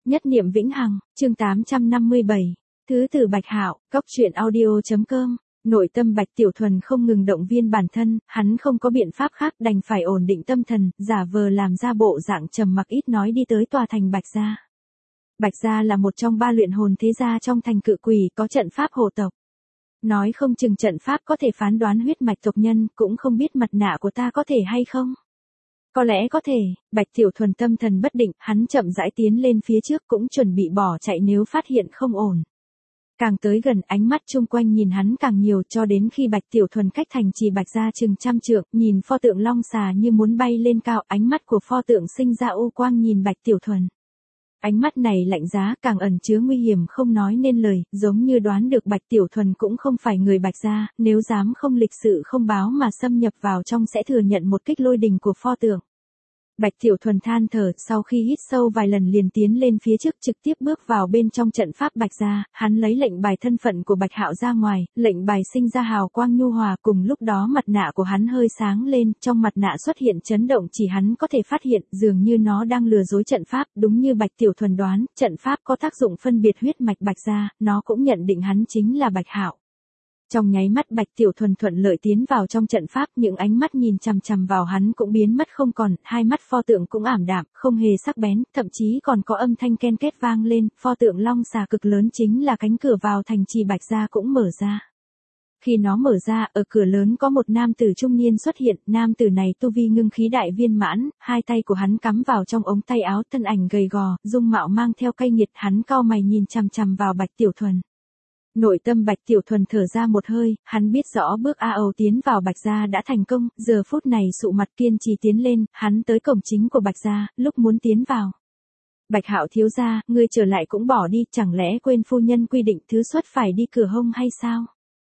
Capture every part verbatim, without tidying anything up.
Nhất niệm vĩnh hằng, chương tám trăm năm mươi bảy. Thứ từ Bạch Hạo, cóc truyện audio.com. Nội tâm Bạch Tiểu Thuần không ngừng động viên bản thân, hắn không có biện pháp khác đành phải ổn định tâm thần, giả vờ làm ra bộ dạng trầm mặc ít nói đi tới tòa thành Bạch Gia. Bạch Gia là một trong ba luyện hồn thế gia trong thành Cự Quỷ, có trận pháp hộ tộc. Nói không chừng trận pháp có thể phán đoán huyết mạch tộc nhân, cũng không biết mặt nạ của ta có thể hay không. Có lẽ có thể, Bạch Tiểu Thuần tâm thần bất định, hắn chậm rãi tiến lên phía trước cũng chuẩn bị bỏ chạy nếu phát hiện không ổn. Càng tới gần ánh mắt chung quanh nhìn hắn càng nhiều cho đến khi Bạch Tiểu Thuần cách thành trì Bạch Gia chừng trăm trượng, nhìn pho tượng long xà như muốn bay lên cao, ánh mắt của pho tượng sinh ra u quang nhìn Bạch Tiểu Thuần. Ánh mắt này lạnh giá càng ẩn chứa nguy hiểm không nói nên lời, giống như đoán được Bạch Tiểu Thuần cũng không phải người Bạch Gia, nếu dám không lịch sự không báo mà xâm nhập vào trong sẽ thừa nhận một kích lôi đình của pho tượng. Bạch Tiểu Thuần than thở, sau khi hít sâu vài lần liền tiến lên phía trước trực tiếp bước vào bên trong trận pháp Bạch Gia, hắn lấy lệnh bài thân phận của Bạch Hạo ra ngoài, lệnh bài sinh ra hào quang nhu hòa, cùng lúc đó mặt nạ của hắn hơi sáng lên, trong mặt nạ xuất hiện chấn động chỉ hắn có thể phát hiện, dường như nó đang lừa dối trận pháp, đúng như Bạch Tiểu Thuần đoán, trận pháp có tác dụng phân biệt huyết mạch Bạch Gia, nó cũng nhận định hắn chính là Bạch Hạo. Trong nháy mắt Bạch Tiểu Thuần thuận lợi tiến vào trong trận pháp, những ánh mắt nhìn chằm chằm vào hắn cũng biến mất không còn, hai mắt pho tượng cũng ảm đạm, không hề sắc bén, thậm chí còn có âm thanh ken két vang lên, pho tượng long xà cực lớn chính là cánh cửa vào thành trì Bạch Gia cũng mở ra. Khi nó mở ra, ở cửa lớn có một nam tử trung niên xuất hiện, nam tử này tu vi ngưng khí đại viên mãn, hai tay của hắn cắm vào trong ống tay áo, thân ảnh gầy gò, dung mạo mang theo cay nghiệt, hắn cau mày nhìn chằm chằm vào Bạch Tiểu Thuần. Nội tâm Bạch Tiểu Thuần thở ra một hơi, hắn biết rõ bước A Âu tiến vào Bạch Gia đã thành công, giờ phút này sụ mặt kiên trì tiến lên, hắn tới cổng chính của Bạch Gia, lúc muốn tiến vào. Bạch Hạo thiếu gia, ngươi trở lại cũng bỏ đi, chẳng lẽ quên phu nhân quy định thứ xuất phải đi cửa hông hay sao?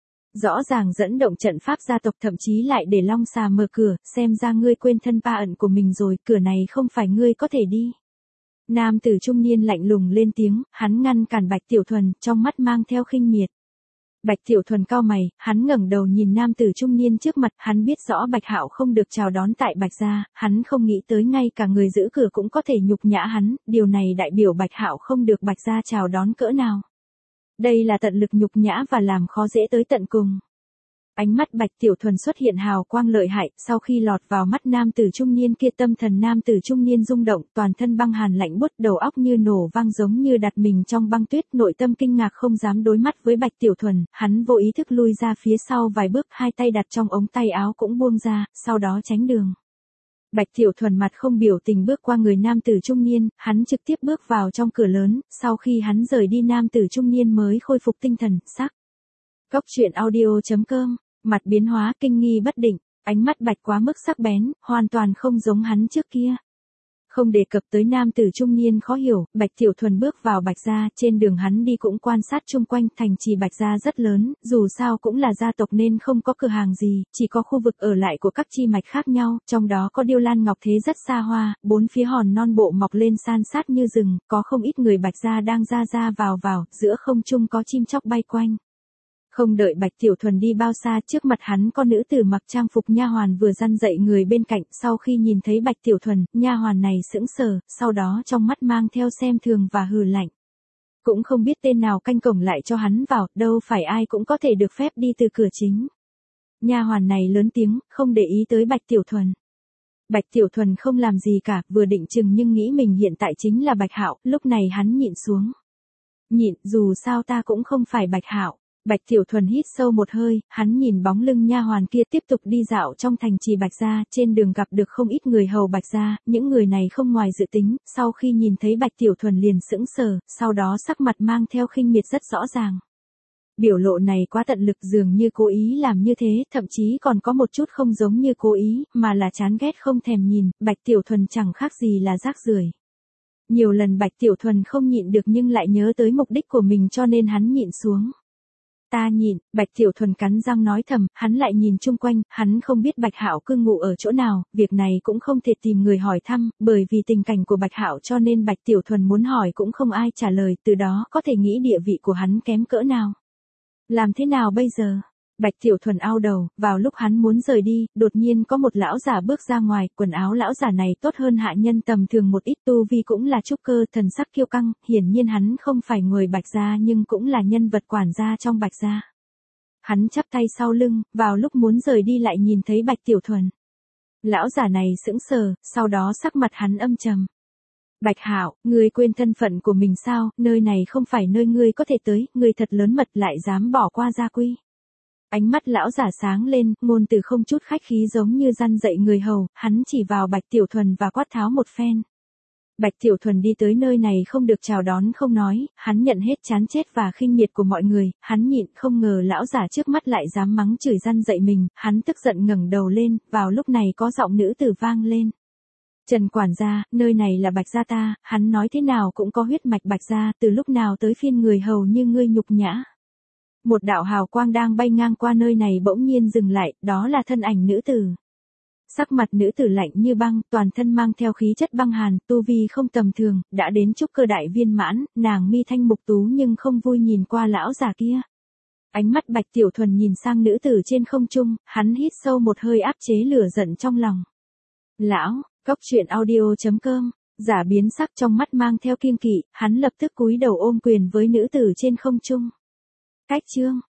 Rõ ràng dẫn động trận pháp gia tộc thậm chí lại để long xà mở cửa, xem ra ngươi quên thân pa ẩn của mình rồi, cửa này không phải ngươi có thể đi. Nam tử trung niên lạnh lùng lên tiếng, hắn ngăn cản Bạch Tiểu Thuần, trong mắt mang theo khinh miệt. Bạch Tiểu Thuần cau mày, hắn ngẩng đầu nhìn nam tử trung niên trước mặt, hắn biết rõ Bạch Hạo không được chào đón tại Bạch Gia, hắn không nghĩ tới ngay cả người giữ cửa cũng có thể nhục nhã hắn, điều này đại biểu Bạch Hạo không được Bạch Gia chào đón cỡ nào. Đây là tận lực nhục nhã và làm khó dễ tới tận cùng. Ánh mắt Bạch Tiểu Thuần xuất hiện hào quang lợi hại, sau khi lọt vào mắt nam tử trung niên kia tâm thần nam tử trung niên rung động, toàn thân băng hàn lạnh buốt, đầu óc như nổ vang giống như đặt mình trong băng tuyết, nội tâm kinh ngạc không dám đối mắt với Bạch Tiểu Thuần, hắn vô ý thức lui ra phía sau vài bước, hai tay đặt trong ống tay áo cũng buông ra, sau đó tránh đường. Bạch Tiểu Thuần mặt không biểu tình bước qua người nam tử trung niên, hắn trực tiếp bước vào trong cửa lớn, sau khi hắn rời đi nam tử trung niên mới khôi phục tinh thần, sắc. Cóc truyện audio.com. Mặt biến hóa kinh nghi bất định, ánh mắt Bạch quá mức sắc bén, hoàn toàn không giống hắn trước kia. Không đề cập tới nam tử trung niên khó hiểu, Bạch Tiểu Thuần bước vào Bạch Gia, trên đường hắn đi cũng quan sát chung quanh, thành trì Bạch Gia rất lớn, dù sao cũng là gia tộc nên không có cửa hàng gì, chỉ có khu vực ở lại của các chi mạch khác nhau, trong đó có điêu lan ngọc thế rất xa hoa, bốn phía hòn non bộ mọc lên san sát như rừng, có không ít người Bạch Gia đang ra ra vào vào, giữa không trung có chim chóc bay quanh. Không đợi Bạch Tiểu Thuần đi bao xa, trước mặt hắn có nữ tử mặc trang phục nha hoàn vừa răn dạy người bên cạnh, sau khi nhìn thấy Bạch Tiểu Thuần, nha hoàn này sững sờ, sau đó trong mắt mang theo xem thường và hừ lạnh. Cũng không biết tên nào canh cổng lại cho hắn vào, đâu phải ai cũng có thể được phép đi từ cửa chính. Nha hoàn này lớn tiếng, không để ý tới Bạch Tiểu Thuần. Bạch Tiểu Thuần không làm gì cả, vừa định chừng nhưng nghĩ mình hiện tại chính là Bạch Hạo, lúc này hắn nhịn xuống. Nhịn, dù sao ta cũng không phải Bạch Hạo. Bạch Tiểu Thuần hít sâu một hơi, hắn nhìn bóng lưng nha hoàn kia tiếp tục đi dạo trong thành trì Bạch Gia, trên đường gặp được không ít người hầu Bạch Gia, những người này không ngoài dự tính, sau khi nhìn thấy Bạch Tiểu Thuần liền sững sờ, sau đó sắc mặt mang theo khinh miệt rất rõ ràng. Biểu lộ này quá tận lực, dường như cố ý làm như thế, thậm chí còn có một chút không giống như cố ý, mà là chán ghét không thèm nhìn, Bạch Tiểu Thuần chẳng khác gì là rác rưởi. Nhiều lần Bạch Tiểu Thuần không nhịn được nhưng lại nhớ tới mục đích của mình cho nên hắn nhịn xuống. Ta nhìn, Bạch Tiểu Thuần cắn răng nói thầm, hắn lại nhìn chung quanh, hắn không biết Bạch Hạo cư ngụ ở chỗ nào, việc này cũng không thể tìm người hỏi thăm, bởi vì tình cảnh của Bạch Hạo cho nên Bạch Tiểu Thuần muốn hỏi cũng không ai trả lời, từ đó có thể nghĩ địa vị của hắn kém cỡ nào. Làm thế nào bây giờ? Bạch Tiểu Thuần ao đầu, vào lúc hắn muốn rời đi, đột nhiên có một lão giả bước ra ngoài, quần áo lão giả này tốt hơn hạ nhân tầm thường một ít, tu vi cũng là trúc cơ, thần sắc kiêu căng, hiển nhiên hắn không phải người Bạch gia nhưng cũng là nhân vật quản gia trong Bạch gia. Hắn chắp tay sau lưng, vào lúc muốn rời đi lại nhìn thấy Bạch Tiểu Thuần. Lão giả này sững sờ, sau đó sắc mặt hắn âm trầm. Bạch Hạo, ngươi quên thân phận của mình sao, nơi này không phải nơi ngươi có thể tới, ngươi thật lớn mật lại dám bỏ qua gia quy. Ánh mắt lão giả sáng lên, ngôn từ không chút khách khí giống như răn dạy người hầu, hắn chỉ vào Bạch Tiểu Thuần và quát tháo một phen. Bạch Tiểu Thuần đi tới nơi này không được chào đón không nói, hắn nhận hết chán chết và khinh miệt của mọi người, hắn nhịn không ngờ lão giả trước mắt lại dám mắng chửi răn dạy mình, hắn tức giận ngẩng đầu lên, vào lúc này có giọng nữ tử vang lên. Trần quản gia, nơi này là Bạch gia ta, hắn nói thế nào cũng có huyết mạch Bạch gia, từ lúc nào tới phiên người hầu như ngươi nhục nhã. Một đạo hào quang đang bay ngang qua nơi này bỗng nhiên dừng lại, đó là thân ảnh nữ tử. Sắc mặt nữ tử lạnh như băng, toàn thân mang theo khí chất băng hàn, tu vi không tầm thường, đã đến trúc cơ đại viên mãn, nàng mi thanh mục tú nhưng không vui nhìn qua lão già kia. Ánh mắt Bạch Tiểu Thuần nhìn sang nữ tử trên không trung, hắn hít sâu một hơi áp chế lửa giận trong lòng. Lão, cóc truyện audio chấm com, giả biến sắc trong mắt mang theo kiêng kỵ, hắn lập tức cúi đầu ôm quyền với nữ tử trên không trung. Cách chương